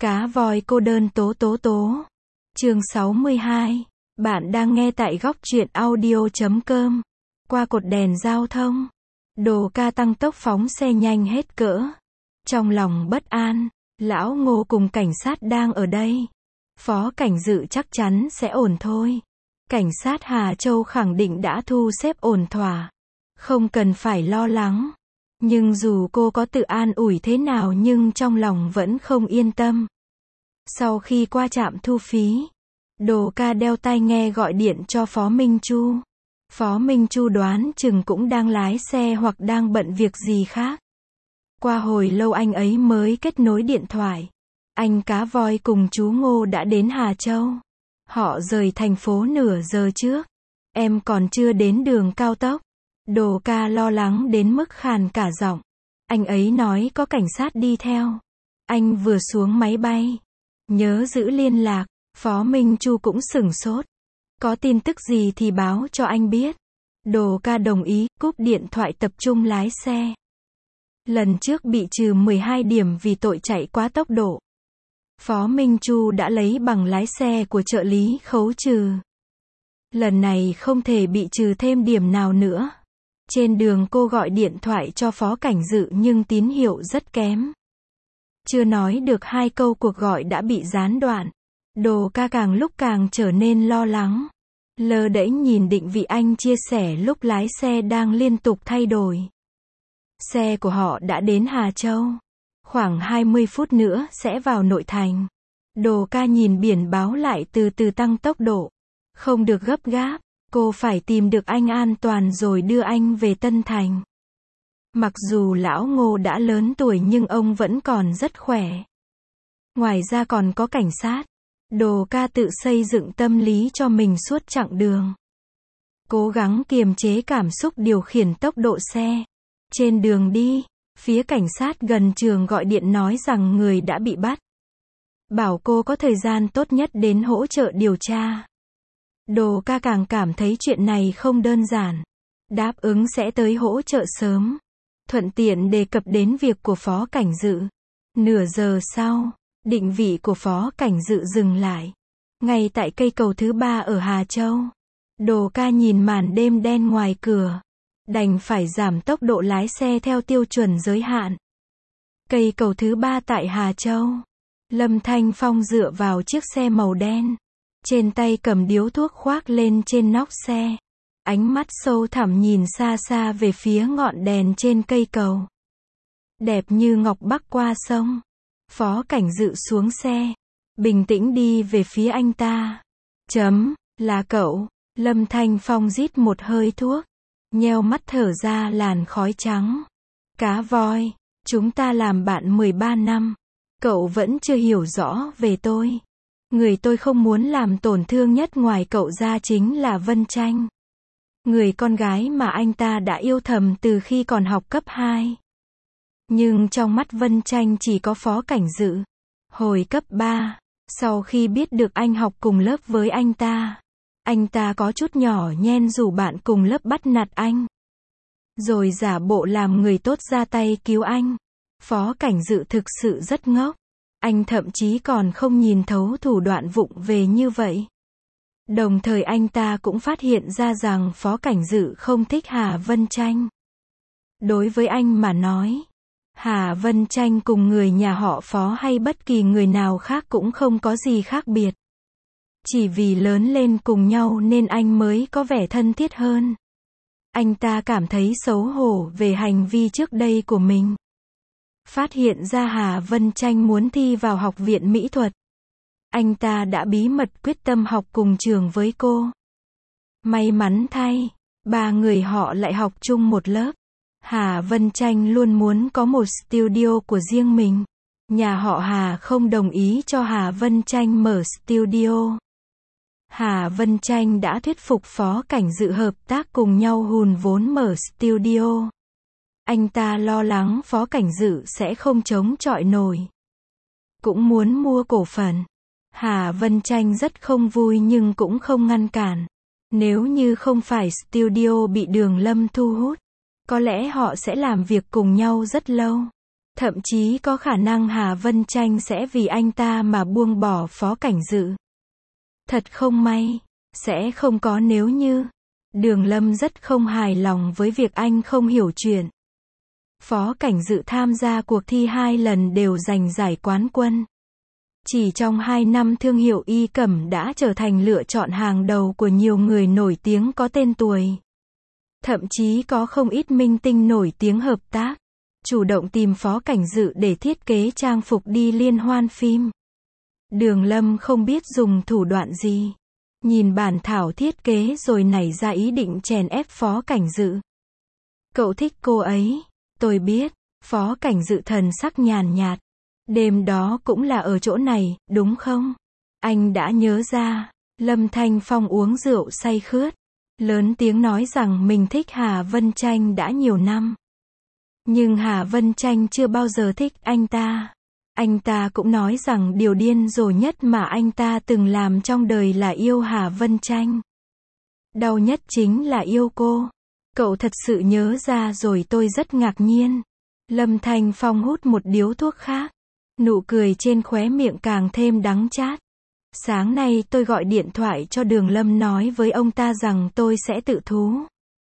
Cá voi cô đơn tố tố tố. Chương 62. Bạn đang nghe tại góc truyện audio.com. Qua cột đèn giao thông. Đồ ca tăng tốc phóng xe nhanh hết cỡ. Trong lòng bất an, lão Ngô cùng cảnh sát đang ở đây. Phó cảnh dự chắc chắn sẽ ổn thôi. Cảnh sát Hà Châu khẳng định đã thu xếp ổn thỏa. Không cần phải lo lắng. Nhưng dù cô có tự an ủi thế nào nhưng trong lòng vẫn không yên tâm. Sau khi qua trạm thu phí, Đồ ca đeo tai nghe gọi điện cho Phó Minh Chu. Phó Minh Chu đoán chừng cũng đang lái xe hoặc đang bận việc gì khác. Qua hồi lâu anh ấy mới kết nối điện thoại. Anh Cá Voi cùng chú Ngô đã đến Hà Châu. Họ rời thành phố nửa giờ trước. Em còn chưa đến đường cao tốc. Đồ ca lo lắng đến mức khàn cả giọng. Anh ấy nói có cảnh sát đi theo. Anh vừa xuống máy bay. Nhớ giữ liên lạc. Phó Minh Chu cũng sửng sốt. Có tin tức gì thì báo cho anh biết. Đồ ca đồng ý, cúp điện thoại tập trung lái xe. Lần trước bị trừ 12 điểm vì tội chạy quá tốc độ. Phó Minh Chu đã lấy bằng lái xe của trợ lý khấu trừ. Lần này không thể bị trừ thêm điểm nào nữa. Trên đường cô gọi điện thoại cho Phó Cảnh Dự nhưng tín hiệu rất kém. Chưa nói được hai câu cuộc gọi đã bị gián đoạn. Đồ ca càng lúc càng trở nên lo lắng. Lơ đễnh nhìn định vị anh chia sẻ lúc lái xe đang liên tục thay đổi. Xe của họ đã đến Hà Châu. Khoảng 20 phút nữa sẽ vào nội thành. Đồ ca nhìn biển báo lại từ từ tăng tốc độ. Không được gấp gáp, cô phải tìm được anh an toàn rồi đưa anh về Tân Thành. Mặc dù lão Ngô đã lớn tuổi nhưng ông vẫn còn rất khỏe. Ngoài ra còn có cảnh sát. Đồ ca tự xây dựng tâm lý cho mình suốt chặng đường. Cố gắng kiềm chế cảm xúc điều khiển tốc độ xe. Trên đường đi, phía cảnh sát gần trường gọi điện nói rằng người đã bị bắt. Bảo cô có thời gian tốt nhất đến hỗ trợ điều tra. Đồ ca càng cảm thấy chuyện này không đơn giản. Đáp ứng sẽ tới hỗ trợ sớm. Thuận tiện đề cập đến việc của Phó Cảnh Dự. Nửa giờ sau, định vị của Phó Cảnh Dự dừng lại. Ngay tại cây cầu thứ 3 ở Hà Châu. Đồ ca nhìn màn đêm đen ngoài cửa. Đành phải giảm tốc độ lái xe theo tiêu chuẩn giới hạn. Cây cầu thứ 3 tại Hà Châu. Lâm Thanh Phong dựa vào chiếc xe màu đen. Trên tay cầm điếu thuốc khoác lên trên nóc xe. Ánh mắt sâu thẳm nhìn xa xa về phía ngọn đèn trên cây cầu. Đẹp như ngọc bắc qua sông. Phó Cảnh Dự xuống xe. Bình tĩnh đi về phía anh ta. Là cậu. Lâm Thanh Phong rít một hơi thuốc. Nheo mắt thở ra làn khói trắng. Cá voi. Chúng ta làm bạn 13 năm. Cậu vẫn chưa hiểu rõ về tôi. Người tôi không muốn làm tổn thương nhất ngoài cậu ra chính là Vân Tranh. Người con gái mà anh ta đã yêu thầm từ khi còn học cấp 2. Nhưng trong mắt Vân Tranh chỉ có Phó Cảnh Dự. Hồi cấp 3, sau khi biết được anh học cùng lớp với anh ta có chút nhỏ nhen rủ bạn cùng lớp bắt nạt anh. Rồi giả bộ làm người tốt ra tay cứu anh. Phó Cảnh Dự thực sự rất ngốc. Anh thậm chí còn không nhìn thấu thủ đoạn vụng về như vậy. Đồng thời anh ta cũng phát hiện ra rằng Phó Cảnh Dự không thích Hà Vân Tranh. Đối với anh mà nói, Hà Vân Tranh cùng người nhà họ Phó hay bất kỳ người nào khác cũng không có gì khác biệt. Chỉ vì lớn lên cùng nhau nên anh mới có vẻ thân thiết hơn. Anh ta cảm thấy xấu hổ về hành vi trước đây của mình. Phát hiện ra Hà Vân Tranh muốn thi vào học viện mỹ thuật. Anh ta đã bí mật quyết tâm học cùng trường với cô. May mắn thay, ba người họ lại học chung một lớp. Hà Vân Tranh luôn muốn có một studio của riêng mình. Nhà họ Hà không đồng ý cho Hà Vân Tranh mở studio. Hà Vân Tranh đã thuyết phục Phó Cảnh Dự hợp tác cùng nhau hùn vốn mở studio. Anh ta lo lắng Phó Cảnh Dự sẽ không chống chọi nổi. Cũng muốn mua cổ phần. Hà Vân Tranh rất không vui nhưng cũng không ngăn cản. Nếu như không phải studio bị Đường Lâm thu hút, có lẽ họ sẽ làm việc cùng nhau rất lâu. Thậm chí có khả năng Hà Vân Tranh sẽ vì anh ta mà buông bỏ Phó Cảnh Dự. Thật không may, sẽ không có nếu như. Đường Lâm rất không hài lòng với việc anh không hiểu chuyện. Phó Cảnh Dự tham gia cuộc thi 2 lần đều giành giải quán quân. Chỉ trong 2 năm thương hiệu y cẩm đã trở thành lựa chọn hàng đầu của nhiều người nổi tiếng có tên tuổi. Thậm chí có không ít minh tinh nổi tiếng hợp tác, chủ động tìm Phó Cảnh Dự để thiết kế trang phục đi liên hoan phim. Đường Lâm không biết dùng thủ đoạn gì. Nhìn bản thảo thiết kế rồi nảy ra ý định chèn ép Phó Cảnh Dự. Cậu thích cô ấy, tôi biết. Phó Cảnh Dự thần sắc nhàn nhạt. Đêm đó cũng là ở chỗ này, đúng không? Anh đã nhớ ra. Lâm Thanh Phong uống rượu say khướt, lớn tiếng nói rằng mình thích Hà Vân Tranh đã nhiều năm. Nhưng Hà Vân Tranh chưa bao giờ thích anh ta. Anh ta cũng nói rằng điều điên rồ nhất mà anh ta từng làm trong đời là yêu Hà Vân Tranh. Đau nhất chính là yêu cô. Cậu thật sự nhớ ra rồi, tôi rất ngạc nhiên. Lâm Thanh Phong hút một điếu thuốc khác. Nụ cười trên khóe miệng càng thêm đắng chát. Sáng nay tôi gọi điện thoại cho Đường Lâm nói với ông ta rằng tôi sẽ tự thú.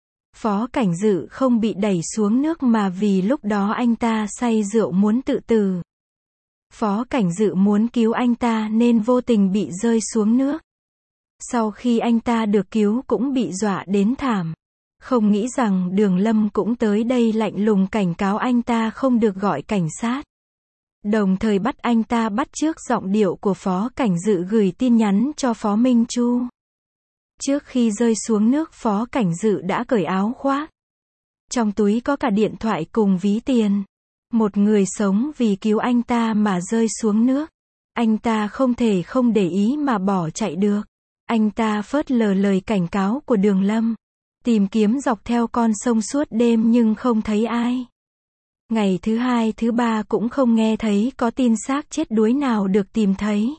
Phó Cảnh Dự không bị đẩy xuống nước mà vì lúc đó anh ta say rượu muốn tự tử. Phó Cảnh Dự muốn cứu anh ta nên vô tình bị rơi xuống nước. Sau khi anh ta được cứu cũng bị dọa đến thảm. Không nghĩ rằng Đường Lâm cũng tới đây lạnh lùng cảnh cáo anh ta không được gọi cảnh sát. Đồng thời bắt anh ta bắt chước giọng điệu của Phó Cảnh Dự gửi tin nhắn cho Phó Minh Chu. Trước khi rơi xuống nước, Phó Cảnh Dự đã cởi áo khoác. Trong túi có cả điện thoại cùng ví tiền. Một người sống vì cứu anh ta mà rơi xuống nước. Anh ta không thể không để ý mà bỏ chạy được. Anh ta phớt lờ lời cảnh cáo của Đường Lâm. Tìm kiếm dọc theo con sông suốt đêm nhưng không thấy ai. Ngày thứ 2, thứ 3 cũng không nghe thấy có tin xác chết đuối nào được tìm thấy.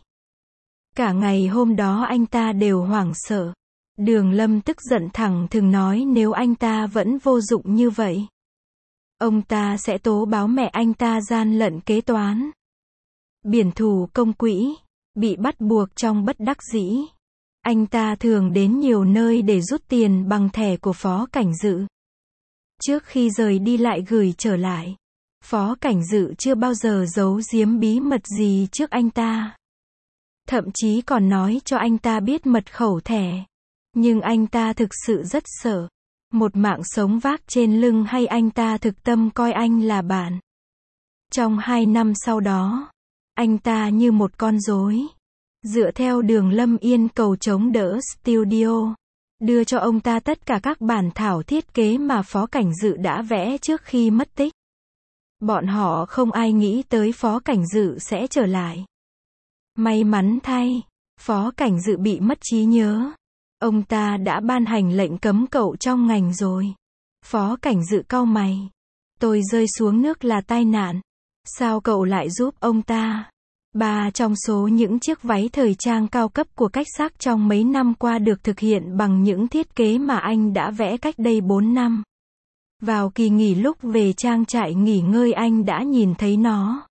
Cả ngày hôm đó anh ta đều hoảng sợ. Đường Lâm tức giận thẳng thừng nói nếu anh ta vẫn vô dụng như vậy, ông ta sẽ tố báo mẹ anh ta gian lận kế toán. Biển thủ công quỹ, bị bắt buộc trong bất đắc dĩ. Anh ta thường đến nhiều nơi để rút tiền bằng thẻ của Phó Cảnh Dự. Trước khi rời đi lại gửi trở lại. Phó Cảnh Dự chưa bao giờ giấu giếm bí mật gì trước anh ta. Thậm chí còn nói cho anh ta biết mật khẩu thẻ. Nhưng anh ta thực sự rất sợ. Một mạng sống vác trên lưng hay anh ta thực tâm coi anh là bạn. Trong 2 năm sau đó, anh ta như một con rối. Dựa theo Đường Lâm Yên cầu chống đỡ studio. Đưa cho ông ta tất cả các bản thảo thiết kế mà Phó Cảnh Dự đã vẽ trước khi mất tích. Bọn họ không ai nghĩ tới Phó Cảnh Dự sẽ trở lại. May mắn thay, Phó Cảnh Dự bị mất trí nhớ. Ông ta đã ban hành lệnh cấm cậu trong ngành rồi. Phó Cảnh Dự cau mày. Tôi rơi xuống nước là tai nạn. Sao cậu lại giúp ông ta? 3 trong số những chiếc váy thời trang cao cấp của Cách Sắc trong mấy năm qua được thực hiện bằng những thiết kế mà anh đã vẽ cách đây 4 năm. Vào kỳ nghỉ lúc về trang trại nghỉ ngơi anh đã nhìn thấy nó.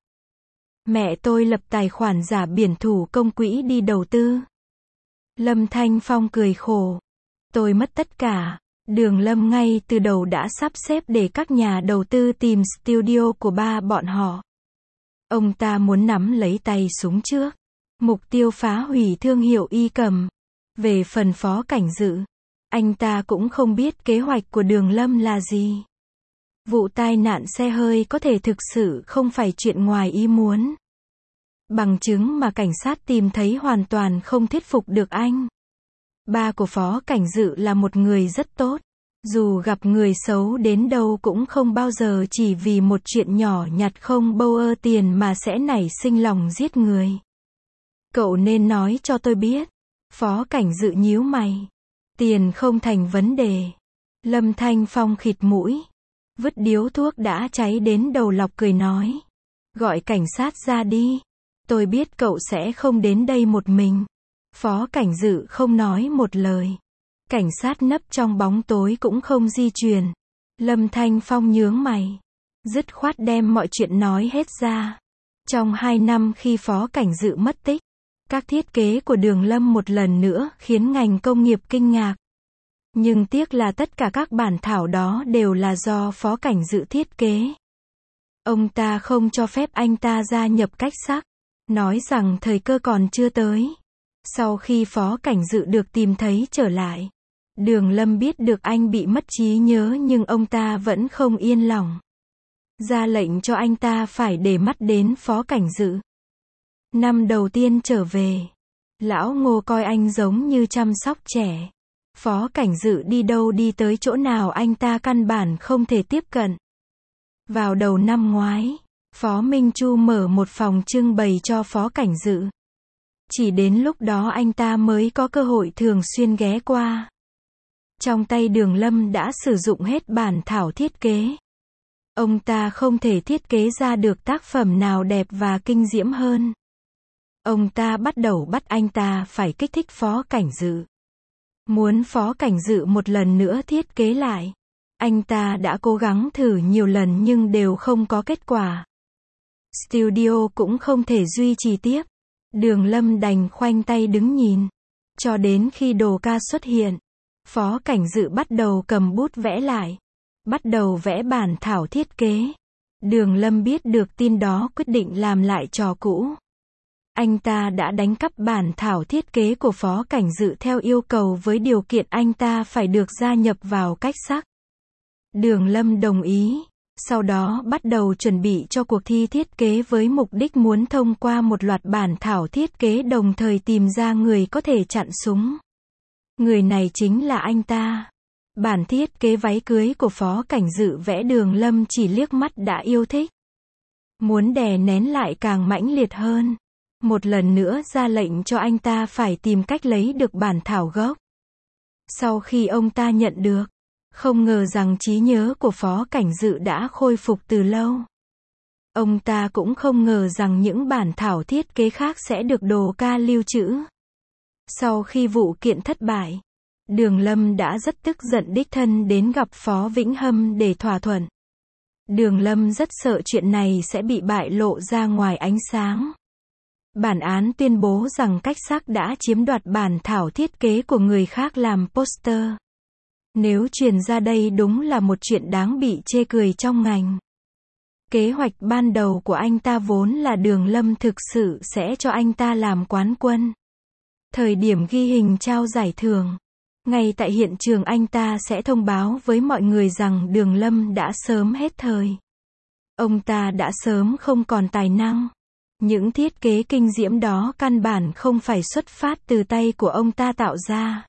Mẹ tôi lập tài khoản giả biển thủ công quỹ đi đầu tư. Lâm Thanh Phong cười khổ. Tôi mất tất cả. Đường Lâm ngay từ đầu đã sắp xếp để các nhà đầu tư tìm studio của ba bọn họ. Ông ta muốn nắm lấy tay súng trước. Mục tiêu phá hủy thương hiệu y cẩm. Về phần Phó Cảnh Dự, anh ta cũng không biết kế hoạch của Đường Lâm là gì. Vụ tai nạn xe hơi có thể thực sự không phải chuyện ngoài ý muốn. Bằng chứng mà cảnh sát tìm thấy hoàn toàn không thuyết phục được anh. Ba của Phó Cảnh Dự là một người rất tốt. Dù gặp người xấu đến đâu cũng không bao giờ chỉ vì một chuyện nhỏ nhặt không bâu ơ tiền mà sẽ nảy sinh lòng giết người. Cậu nên nói cho tôi biết. Phó Cảnh Dự nhíu mày. Tiền không thành vấn đề. Lâm Thanh Phong khịt mũi. Vứt điếu thuốc đã cháy đến đầu lọc cười nói. Gọi cảnh sát ra đi. Tôi biết cậu sẽ không đến đây một mình. Phó Cảnh Dự không nói một lời. Cảnh sát nấp trong bóng tối cũng không di chuyển. Lâm Thanh Phong nhướng mày. dứt khoát đem mọi chuyện nói hết ra. Trong 2 năm khi Phó Cảnh Dự mất tích, các thiết kế của Đường Lâm một lần nữa khiến ngành công nghiệp kinh ngạc. Nhưng tiếc là tất cả các bản thảo đó đều là do Phó Cảnh Dự thiết kế. Ông ta không cho phép anh ta gia nhập Cách Sắc, nói rằng thời cơ còn chưa tới. Sau khi Phó Cảnh Dự được tìm thấy trở lại, Đường Lâm biết được anh bị mất trí nhớ nhưng ông ta vẫn không yên lòng. Ra lệnh cho anh ta phải để mắt đến Phó Cảnh Dự. Năm đầu tiên trở về, lão Ngô coi anh giống như chăm sóc trẻ. Phó Cảnh Dự đi đâu đi tới chỗ nào anh ta căn bản không thể tiếp cận. Vào đầu năm ngoái, Phó Minh Chu mở một phòng trưng bày cho Phó Cảnh Dự. Chỉ đến lúc đó anh ta mới có cơ hội thường xuyên ghé qua. Trong tay Đường Lâm đã sử dụng hết bản thảo thiết kế. Ông ta không thể thiết kế ra được tác phẩm nào đẹp và kinh diễm hơn. Ông ta bắt đầu bắt anh ta phải kích thích Phó Cảnh Dự. Muốn Phó Cảnh Dự một lần nữa thiết kế lại. Anh ta đã cố gắng thử nhiều lần nhưng đều không có kết quả. Studio cũng không thể duy trì tiếp. Đường Lâm đành khoanh tay đứng nhìn. Cho đến khi Đồ Ca xuất hiện, Phó Cảnh Dự bắt đầu cầm bút vẽ lại. Bắt đầu vẽ bản thảo thiết kế. Đường Lâm biết được tin đó quyết định làm lại trò cũ. Anh ta đã đánh cắp bản thảo thiết kế của Phó Cảnh Dự theo yêu cầu với điều kiện anh ta phải được gia nhập vào Cách Sắc. Đường Lâm đồng ý, sau đó bắt đầu chuẩn bị cho cuộc thi thiết kế với mục đích muốn thông qua một loạt bản thảo thiết kế đồng thời tìm ra người có thể chặn súng. Người này chính là anh ta. Bản thiết kế váy cưới của Phó Cảnh Dự vẽ Đường Lâm chỉ liếc mắt đã yêu thích. Muốn đè nén lại càng mãnh liệt hơn. Một lần nữa ra lệnh cho anh ta phải tìm cách lấy được bản thảo gốc. Sau khi ông ta nhận được, không ngờ rằng trí nhớ của Phó Cảnh Dự đã khôi phục từ lâu. Ông ta cũng không ngờ rằng những bản thảo thiết kế khác sẽ được Đồ Ca lưu trữ. Sau khi vụ kiện thất bại, Đường Lâm đã rất tức giận đích thân đến gặp Phó Vĩnh Hâm để thỏa thuận. Đường Lâm rất sợ chuyện này sẽ bị bại lộ ra ngoài ánh sáng. Bản án tuyên bố rằng Cách Sắc đã chiếm đoạt bản thảo thiết kế của người khác làm poster. Nếu truyền ra đây đúng là một chuyện đáng bị chê cười trong ngành. Kế hoạch ban đầu của anh ta vốn là Đường Lâm thực sự sẽ cho anh ta làm quán quân. Thời điểm ghi hình trao giải thưởng, ngay tại hiện trường anh ta sẽ thông báo với mọi người rằng Đường Lâm đã sớm hết thời. Ông ta đã sớm không còn tài năng. Những thiết kế kinh diễm đó căn bản không phải xuất phát từ tay của ông ta tạo ra.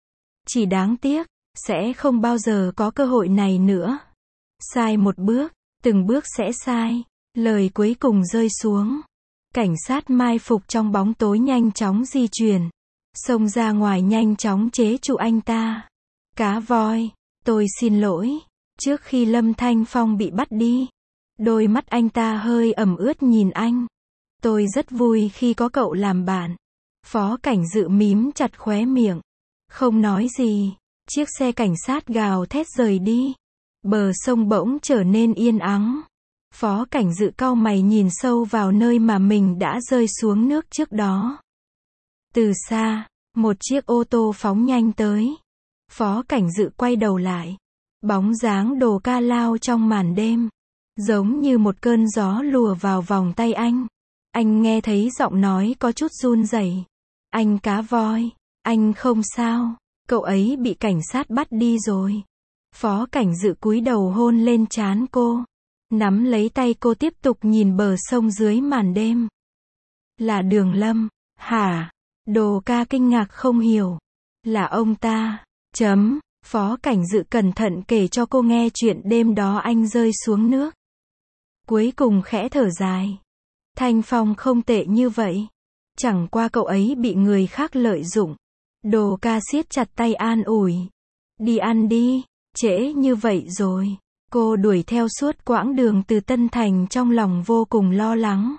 Chỉ đáng tiếc, sẽ không bao giờ có cơ hội này nữa. Sai một bước, từng bước sẽ sai. Lời cuối cùng rơi xuống. Cảnh sát mai phục trong bóng tối nhanh chóng di chuyển. Xông ra ngoài nhanh chóng chế trụ anh ta. Cá voi, tôi xin lỗi. Trước khi Lâm Thanh Phong bị bắt đi, đôi mắt anh ta hơi ẩm ướt nhìn anh. Tôi rất vui khi có cậu làm bạn. Phó Cảnh Dự mím chặt khóe miệng. Không nói gì. Chiếc xe cảnh sát gào thét rời đi. Bờ sông bỗng trở nên yên ắng. Phó Cảnh Dự cau mày nhìn sâu vào nơi mà mình đã rơi xuống nước trước đó. Từ xa, một chiếc ô tô phóng nhanh tới. Phó Cảnh Dự quay đầu lại. Bóng dáng Đồ Ca lao trong màn đêm. Giống như một cơn gió lùa vào vòng tay anh. Anh nghe thấy giọng nói có chút run rẩy. Anh cá voi, anh không sao, cậu ấy bị cảnh sát bắt đi rồi. Phó Cảnh Dự cúi đầu hôn lên trán cô. Nắm lấy tay cô tiếp tục nhìn bờ sông dưới màn đêm. Là Đường Lâm, hả? Đồ Ca kinh ngạc không hiểu. Là ông ta, chấm. Phó Cảnh Dự cẩn thận kể cho cô nghe chuyện đêm đó anh rơi xuống nước. Cuối cùng khẽ thở dài. Thanh Phong không tệ như vậy. Chẳng qua cậu ấy bị người khác lợi dụng. Đồ Ca siết chặt tay an ủi. Đi ăn đi, trễ như vậy rồi. Cô đuổi theo suốt quãng đường từ Tân Thành trong lòng vô cùng lo lắng.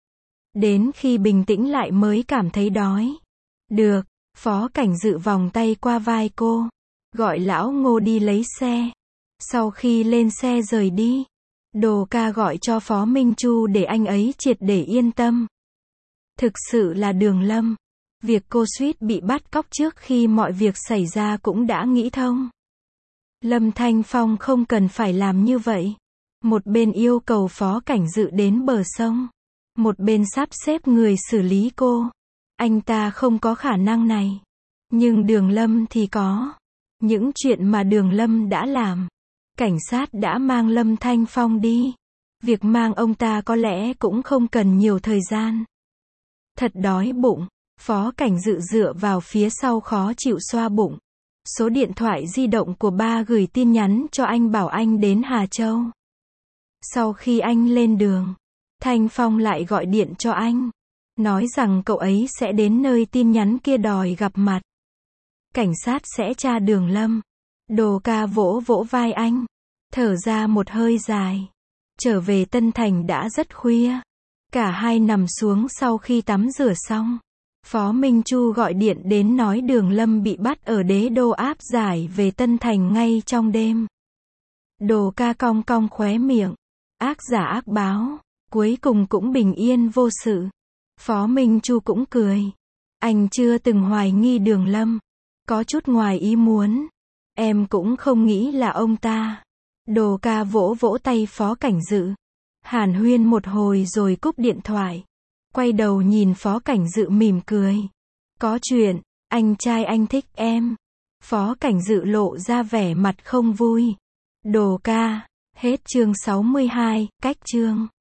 Đến khi bình tĩnh lại mới cảm thấy đói. Được, Phó Cảnh Dự vòng tay qua vai cô. Gọi lão Ngô đi lấy xe. Sau khi lên xe rời đi, Đồ ca gọi cho Phó Minh Chu để anh ấy triệt để yên tâm. Thực sự là Đường Lâm. Việc cô suýt bị bắt cóc trước khi mọi việc xảy ra cũng đã nghĩ thông. Lâm Thanh Phong không cần phải làm như vậy. Một bên yêu cầu Phó Cảnh Dự đến bờ sông. Một bên sắp xếp người xử lý cô. Anh ta không có khả năng này. Nhưng Đường Lâm thì có. Những chuyện mà Đường Lâm đã làm. Cảnh sát đã mang Lâm Thanh Phong đi. Việc mang ông ta có lẽ cũng không cần nhiều thời gian. Thật đói bụng. Phó Cảnh Dự dựa vào phía sau khó chịu xoa bụng. Số điện thoại di động của ba gửi tin nhắn cho anh bảo anh đến Hà Châu. Sau khi anh lên đường, Thanh Phong lại gọi điện cho anh. Nói rằng cậu ấy sẽ đến nơi tin nhắn kia đòi gặp mặt. Cảnh sát sẽ tra Đường Lâm. Đồ ca vỗ vỗ vai anh. Thở ra một hơi dài. Trở về Tân Thành đã rất khuya. Cả hai nằm xuống sau khi tắm rửa xong. Phó Minh Chu gọi điện đến nói Đường Lâm bị bắt ở Đế Đô áp giải về Tân Thành ngay trong đêm. Đồ ca cong cong khóe miệng. Ác giả ác báo. Cuối cùng cũng bình yên vô sự. Phó Minh Chu cũng cười. Anh chưa từng hoài nghi Đường Lâm. Có chút ngoài ý muốn. Em cũng không nghĩ là ông ta. Đồ ca vỗ vỗ tay Phó Cảnh Dự. Hàn huyên một hồi rồi cúp điện thoại. Quay đầu nhìn Phó Cảnh Dự mỉm cười. Có chuyện, anh trai anh thích em. Phó Cảnh Dự lộ ra vẻ mặt không vui. Đồ ca, hết chương 62, cách chương.